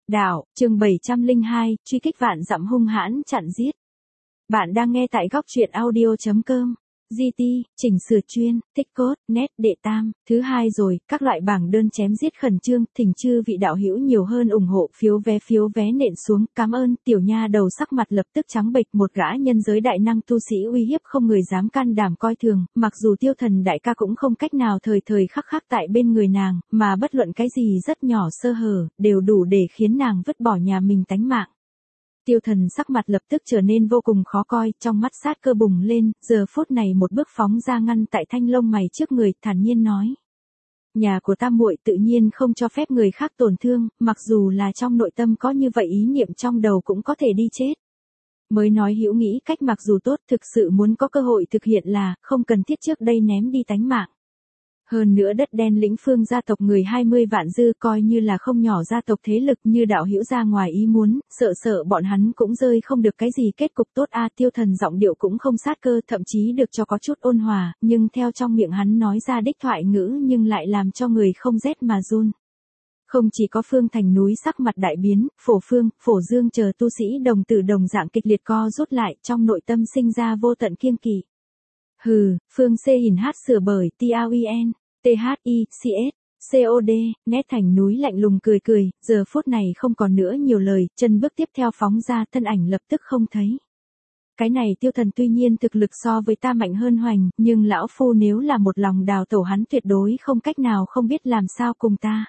Đạo, chương 702, truy kích vạn dặm hung hãn chặn giết. Bạn đang nghe tại góc truyện audio.com. GT, chỉnh sửa chuyên, tích cốt, nét, đệ tam, thứ hai rồi, các loại bảng đơn chém giết khẩn trương, thỉnh chư vị đạo hữu nhiều hơn ủng hộ, phiếu vé nện xuống, cảm ơn, tiểu nha đầu sắc mặt lập tức trắng bệch, một gã nhân giới đại năng tu sĩ uy hiếp không người dám can đảm coi thường, mặc dù tiêu thần đại ca cũng không cách nào thời thời khắc khắc tại bên người nàng, mà bất luận cái gì rất nhỏ sơ hở, đều đủ để khiến nàng vứt bỏ nhà mình tánh mạng. Tiêu thần sắc mặt lập tức trở nên vô cùng khó coi, trong mắt sát cơ bùng lên, giờ phút này một bước phóng ra ngăn tại thanh lông mày trước người, thản nhiên nói. Nhà của ta muội tự nhiên không cho phép người khác tổn thương, mặc dù là trong nội tâm có như vậy ý niệm trong đầu cũng có thể đi chết. Mới nói hữu nghĩ cách mặc dù tốt, thực sự muốn có cơ hội thực hiện là, không cần thiết trước đây ném đi tánh mạng. Hơn nữa đất đen lĩnh phương gia tộc người 20 vạn dư coi như là không nhỏ gia tộc thế lực như đạo hữu ra ngoài ý muốn, sợ bọn hắn cũng rơi không được cái gì kết cục tốt a. Tiêu thần giọng điệu cũng không sát cơ, thậm chí được cho có chút ôn hòa, nhưng theo trong miệng hắn nói ra đích thoại ngữ nhưng lại làm cho người không rét mà run. Không chỉ có Phương Thành núi sắc mặt đại biến, Phổ Phương, Phổ Dương chờ tu sĩ đồng tử đồng dạng kịch liệt co rút lại, trong nội tâm sinh ra vô tận kiêng kỵ. Hừ, Phương C hình hát sửa bởi TAUIN, THICS, COD, nét Thành núi lạnh lùng cười, giờ phút này không còn nữa nhiều lời, chân bước tiếp theo phóng ra, thân ảnh lập tức không thấy. Cái này tiêu thần tuy nhiên thực lực so với ta mạnh hơn hoành, nhưng lão phu nếu là một lòng đào tẩu hắn tuyệt đối không cách nào không biết làm sao cùng ta.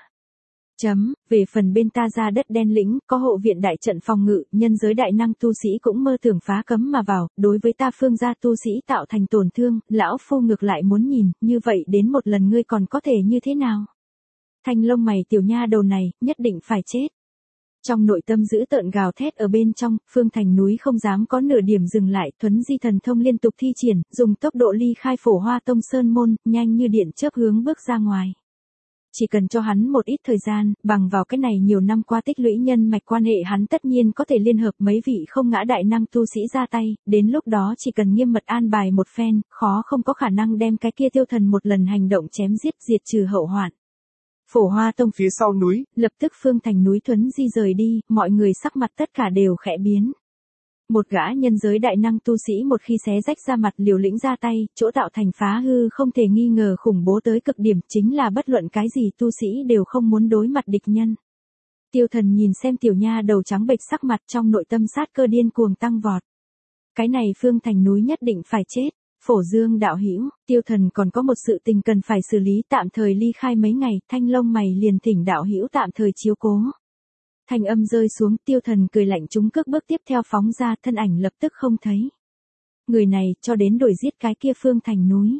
Về phần bên ta ra đất đen lĩnh, có hộ viện đại trận phòng ngự, nhân giới đại năng tu sĩ cũng mơ tưởng phá cấm mà vào, đối với ta phương gia tu sĩ tạo thành tổn thương, lão phu ngược lại muốn nhìn, như vậy đến một lần ngươi còn có thể như thế nào? Thanh lông mày tiểu nha đầu này, nhất định phải chết. Trong nội tâm giữ tợn gào thét ở bên trong, Phương Thành núi không dám có nửa điểm dừng lại, thuấn di thần thông liên tục thi triển, dùng tốc độ ly khai Phổ Hoa Tông sơn môn, nhanh như điện chớp hướng bước ra ngoài. Chỉ cần cho hắn một ít thời gian, bằng vào cái này nhiều năm qua tích lũy nhân mạch quan hệ hắn tất nhiên có thể liên hợp mấy vị không ngã đại năng tu sĩ ra tay, đến lúc đó chỉ cần nghiêm mật an bài một phen, khó không có khả năng đem cái kia tiêu thần một lần hành động chém giết diệt trừ hậu hoạn. Phổ Hoa Tông phía sau núi, lập tức Phương Thành núi thuấn di rời đi, mọi người sắc mặt tất cả đều khẽ biến. Một gã nhân giới đại năng tu sĩ một khi xé rách ra mặt liều lĩnh ra tay, chỗ tạo thành phá hư không thể nghi ngờ khủng bố tới cực điểm, chính là bất luận cái gì tu sĩ đều không muốn đối mặt địch nhân. Tiêu thần nhìn xem tiểu nha đầu trắng bệch sắc mặt, trong nội tâm sát cơ điên cuồng tăng vọt. Cái này Phương Thành núi nhất định phải chết. Phổ Dương đạo hữu, tiêu thần còn có một sự tình cần phải xử lý, tạm thời ly khai mấy ngày, thanh lông mày liền thỉnh đạo hữu tạm thời chiếu cố. Thanh âm rơi xuống, tiêu thần cười lạnh trúng cước bước tiếp theo phóng ra, thân ảnh lập tức không thấy. Người này cho đến đuổi giết cái kia Phương Thành núi.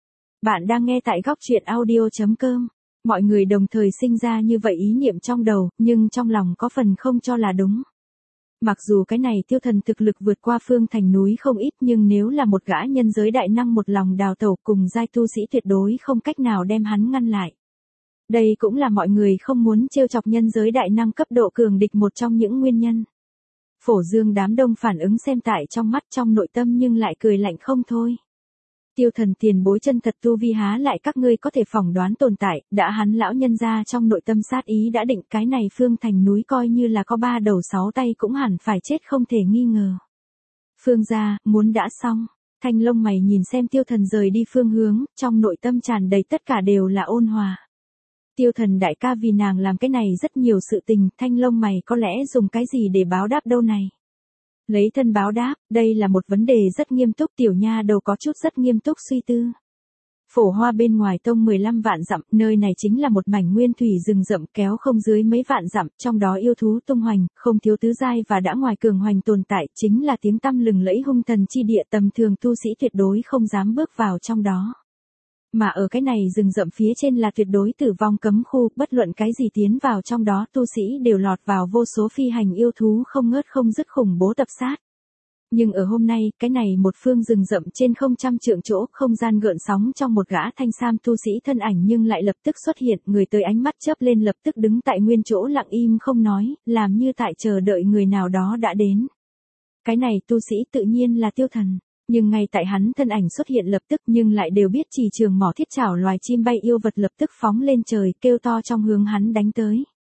Bạn đang nghe tại góc truyện audio.com. Mọi người đồng thời sinh ra như vậy ý niệm trong đầu, nhưng trong lòng có phần không cho là đúng. Mặc dù cái này tiêu thần thực lực vượt qua Phương Thành núi không ít, nhưng nếu là một gã nhân giới đại năng một lòng đào tẩu cùng giai tu sĩ tuyệt đối không cách nào đem hắn ngăn lại. Đây cũng là mọi người không muốn trêu chọc nhân giới đại năng cấp độ cường địch một trong những nguyên nhân. Phổ Dương đám đông phản ứng xem tại trong mắt trong nội tâm nhưng lại cười lạnh không thôi. Tiêu thần tiền bối chân thật tu vi há lại các ngươi có thể phỏng đoán tồn tại, đã hắn lão nhân ra trong nội tâm sát ý đã định, cái này Phương Thành núi coi như là có 3 đầu 6 tay cũng hẳn phải chết không thể nghi ngờ. Phương gia, muốn đã xong. Thanh lông mày nhìn xem tiêu thần rời đi phương hướng, trong nội tâm tràn đầy tất cả đều là ôn hòa. Tiêu thần đại ca vì nàng làm cái này rất nhiều sự tình, thanh lông mày có lẽ dùng cái gì để báo đáp đâu này. Lấy thân báo đáp, đây là một vấn đề rất nghiêm túc, tiểu nha đầu có chút rất nghiêm túc suy tư. Phổ Hoa bên ngoài tông 15 vạn dặm, nơi này chính là một mảnh nguyên thủy rừng rậm kéo không dưới mấy vạn dặm, trong đó yêu thú tung hoành, không thiếu tứ giai và đã ngoài cường hoành tồn tại, chính là tiếng tăm lừng lẫy hung thần chi địa, tầm thường tu sĩ tuyệt đối không dám bước vào trong đó. Mà ở cái này rừng rậm phía trên là tuyệt đối tử vong cấm khu, bất luận cái gì tiến vào trong đó tu sĩ đều lọt vào vô số phi hành yêu thú không ngớt không dứt khủng bố tập sát. Nhưng ở hôm nay, cái này một phương rừng rậm trên không trăm trượng chỗ, không gian gợn sóng trong một gã thanh sam tu sĩ thân ảnh nhưng lại lập tức xuất hiện, người tới ánh mắt chớp lên lập tức đứng tại nguyên chỗ lặng im không nói, làm như tại chờ đợi người nào đó đã đến. Cái này tu sĩ tự nhiên là tiêu thần. Nhưng ngay tại hắn thân ảnh xuất hiện lập tức nhưng lại đều biết chỉ trường mỏ thiết chảo loài chim bay yêu vật lập tức phóng lên trời kêu to trong hướng hắn đánh tới.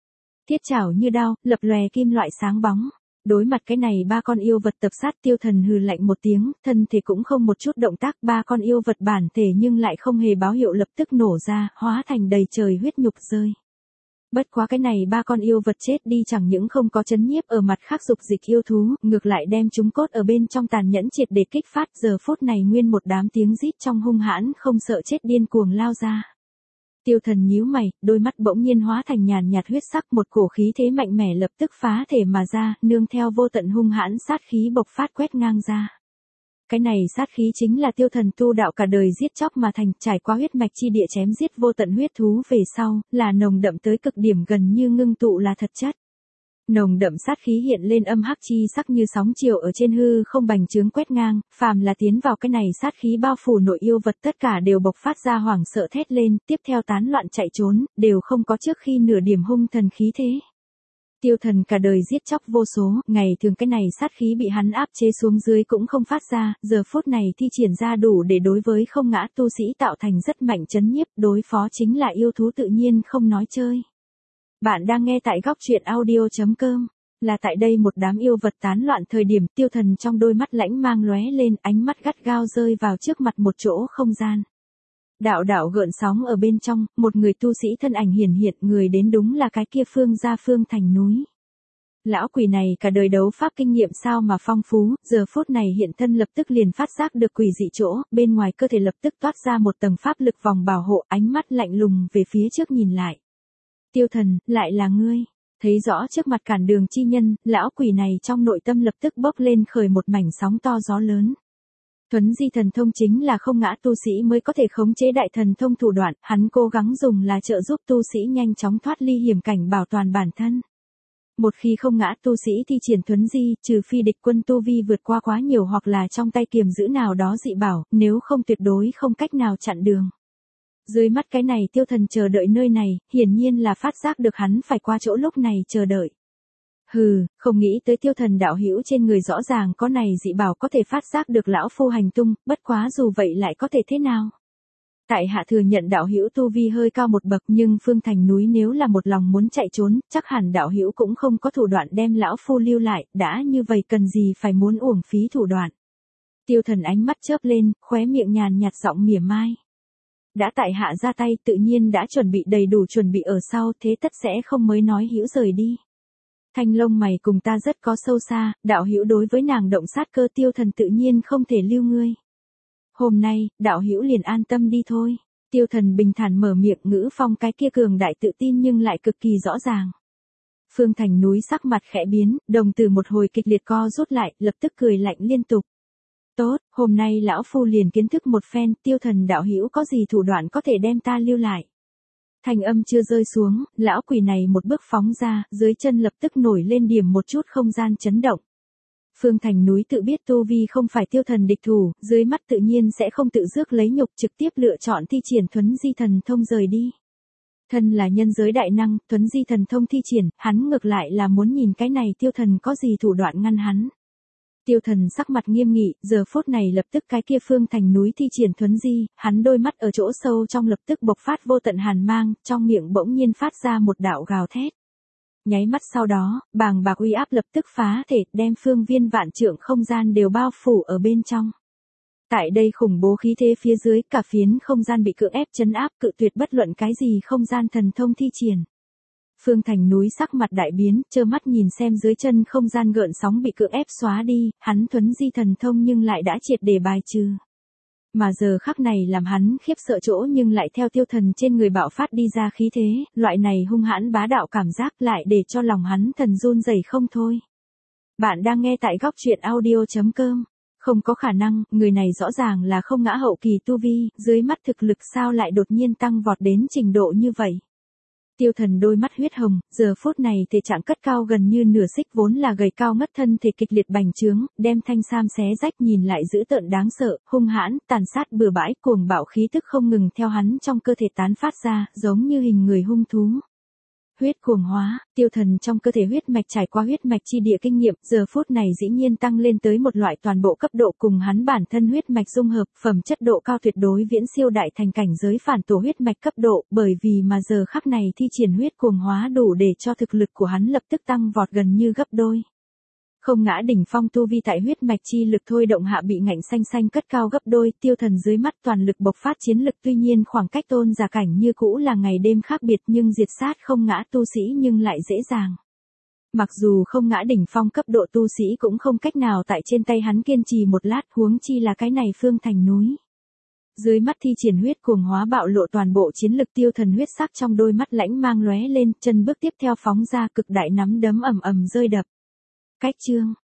Thiết chảo như đao, lập lòe kim loại sáng bóng. Đối mặt cái này ba con yêu vật tập sát, Tiêu Thần hừ lạnh một tiếng, thân thể cũng không một chút động tác, ba con yêu vật bản thể nhưng lại không hề báo hiệu lập tức nổ ra, hóa thành đầy trời huyết nhục rơi. Bất quá cái này ba con yêu vật chết đi chẳng những không có chấn nhiếp ở mặt khác dục dịch yêu thú, ngược lại đem chúng cốt ở bên trong tàn nhẫn triệt để kích phát, giờ phút này nguyên một đám tiếng rít trong hung hãn không sợ chết điên cuồng lao ra. Tiêu Thần nhíu mày, đôi mắt bỗng nhiên hóa thành nhàn nhạt huyết sắc, một cổ khí thế mạnh mẽ lập tức phá thể mà ra, nương theo vô tận hung hãn sát khí bộc phát quét ngang ra. Cái này sát khí chính là Tiêu Thần tu đạo cả đời giết chóc mà thành, trải qua huyết mạch chi địa chém giết vô tận huyết thú về sau, là nồng đậm tới cực điểm gần như ngưng tụ là thật chất. Nồng đậm sát khí hiện lên âm hắc chi sắc như sóng chiều ở trên hư không bành trướng quét ngang, phàm là tiến vào cái này sát khí bao phủ nội yêu vật tất cả đều bộc phát ra hoảng sợ thét lên, tiếp theo tán loạn chạy trốn, đều không có trước khi nửa điểm hung thần khí thế. Tiêu Thần cả đời giết chóc vô số, ngày thường cái này sát khí bị hắn áp chế xuống dưới cũng không phát ra, giờ phút này thi triển ra đủ để đối với không ngã tu sĩ tạo thành rất mạnh chấn nhiếp, đối phó chính là yêu thú tự nhiên không nói chơi. Bạn đang nghe tại góc truyện audio.com. Là tại đây một đám yêu vật tán loạn thời điểm, Tiêu Thần trong đôi mắt lãnh mang lóe lên, ánh mắt gắt gao rơi vào trước mặt một chỗ không gian. Đạo đạo gợn sóng ở bên trong, một người tu sĩ thân ảnh hiển hiện, người đến đúng là cái kia Phương gia Phương Thành núi. Lão quỷ này cả đời đấu pháp kinh nghiệm sao mà phong phú, giờ phút này hiện thân lập tức liền phát giác được quỷ dị chỗ, bên ngoài cơ thể lập tức toát ra một tầng pháp lực vòng bảo hộ, ánh mắt lạnh lùng về phía trước nhìn lại. Tiêu Thần, lại là ngươi. Thấy rõ trước mặt cản đường chi nhân, lão quỷ này trong nội tâm lập tức bốc lên khởi một mảnh sóng to gió lớn. Thuấn di thần thông chính là không ngã tu sĩ mới có thể khống chế đại thần thông thủ đoạn, hắn cố gắng dùng là trợ giúp tu sĩ nhanh chóng thoát ly hiểm cảnh bảo toàn bản thân. Một khi không ngã tu sĩ thi triển thuấn di, trừ phi địch quân tu vi vượt qua quá nhiều hoặc là trong tay kiềm giữ nào đó dị bảo, nếu không tuyệt đối không cách nào chặn đường. Dưới mắt cái này Tiêu Thần chờ đợi nơi này, hiển nhiên là phát giác được hắn phải qua chỗ lúc này chờ đợi. Hừ, không nghĩ tới Tiêu Thần đạo hữu trên người rõ ràng có này dị bảo có thể phát giác được lão phu hành tung, bất quá dù vậy lại có thể thế nào? Tại hạ thừa nhận đạo hữu tu vi hơi cao một bậc, nhưng Phương Thành núi nếu là một lòng muốn chạy trốn, chắc hẳn đạo hữu cũng không có thủ đoạn đem lão phu lưu lại, đã như vậy cần gì phải muốn uổng phí thủ đoạn. Tiêu Thần ánh mắt chớp lên, khóe miệng nhàn nhạt giọng mỉa mai. Đã tại hạ ra tay, tự nhiên đã chuẩn bị đầy đủ chuẩn bị ở sau, thế tất sẽ không mới nói hữu rời đi. Thanh lông mày cùng ta rất có sâu xa, đạo hữu đối với nàng động sát cơ, Tiêu Thần tự nhiên không thể lưu ngươi. Hôm nay, đạo hữu liền an tâm đi thôi. Tiêu Thần bình thản mở miệng, ngữ phong cái kia cường đại tự tin nhưng lại cực kỳ rõ ràng. Phương Thành núi sắc mặt khẽ biến, đồng tử một hồi kịch liệt co rút lại, lập tức cười lạnh liên tục. Tốt, hôm nay lão phu liền kiến thức một phen, Tiêu Thần đạo hữu có gì thủ đoạn có thể đem ta lưu lại. Thanh âm chưa rơi xuống, lão quỷ này một bước phóng ra, dưới chân lập tức nổi lên điểm một chút không gian chấn động. Phương Thành núi tự biết tu vi không phải Tiêu Thần địch thủ, dưới mắt tự nhiên sẽ không tự rước lấy nhục, trực tiếp lựa chọn thi triển thuấn di thần thông rời đi. Thân là nhân giới đại năng, thuấn di thần thông thi triển, hắn ngược lại là muốn nhìn cái này Tiêu Thần có gì thủ đoạn ngăn hắn. Tiêu Thần sắc mặt nghiêm nghị, giờ phút này lập tức cái kia Phương Thành núi thi triển thuấn di, hắn đôi mắt ở chỗ sâu trong lập tức bộc phát vô tận hàn mang, trong miệng bỗng nhiên phát ra một đạo gào thét. Nháy mắt sau đó, bàng bạc uy áp lập tức phá thể, đem phương viên vạn trượng không gian đều bao phủ ở bên trong. Tại đây khủng bố khí thế phía dưới, cả phiến không gian bị cưỡng ép trấn áp, cự tuyệt bất luận cái gì không gian thần thông thi triển. Phương Thành núi sắc mặt đại biến, trơ mắt nhìn xem dưới chân không gian gợn sóng bị cưỡng ép xóa đi, hắn thuấn di thần thông nhưng lại đã triệt để bài trừ. Mà giờ khắc này làm hắn khiếp sợ chỗ nhưng lại theo Tiêu Thần trên người bạo phát đi ra khí thế, loại này hung hãn bá đạo cảm giác lại để cho lòng hắn thần run rẩy không thôi. Bạn đang nghe tại góc truyện audio.com. Không có khả năng, người này rõ ràng là không ngã hậu kỳ tu vi, dưới mắt thực lực sao lại đột nhiên tăng vọt đến trình độ như vậy. Tiêu Thần đôi mắt huyết hồng, giờ phút này thể trạng cất cao gần như nửa xích, vốn là gầy cao ngất thân thể kịch liệt bành trướng, đem thanh sam xé rách, nhìn lại dữ tợn đáng sợ, hung hãn, tàn sát bừa bãi, cuồng bạo khí tức không ngừng theo hắn trong cơ thể tán phát ra, giống như hình người hung thú. Huyết cuồng hóa, tiêu thần trong cơ thể huyết mạch trải qua huyết mạch chi địa kinh nghiệm, giờ phút này dĩ nhiên tăng lên tới một loại toàn bộ cấp độ cùng hắn bản thân huyết mạch dung hợp, phẩm chất độ cao tuyệt đối viễn siêu đại thành cảnh giới phản tổ huyết mạch cấp độ, bởi vì mà giờ khắc này thi triển huyết cuồng hóa đủ để cho thực lực của hắn lập tức tăng vọt gần như gấp đôi. Không ngã đỉnh phong tu vi tại huyết mạch chi lực thôi động hạ bị ngạnh xanh xanh cất cao gấp đôi, tiêu thần dưới mắt toàn lực bộc phát chiến lực, tuy nhiên khoảng cách tôn giả cảnh như cũ là ngày đêm khác biệt, nhưng diệt sát không ngã tu sĩ nhưng lại dễ dàng. Mặc dù không ngã đỉnh phong cấp độ tu sĩ cũng không cách nào tại trên tay hắn kiên trì một lát, huống chi là cái này phương thành núi. Dưới mắt thi triển huyết cuồng hóa bạo lộ toàn bộ chiến lực, tiêu thần huyết sắc trong đôi mắt lãnh mang lóe lên, chân bước tiếp theo phóng ra, cực đại nắm đấm ầm ầm rơi đập. Cách chương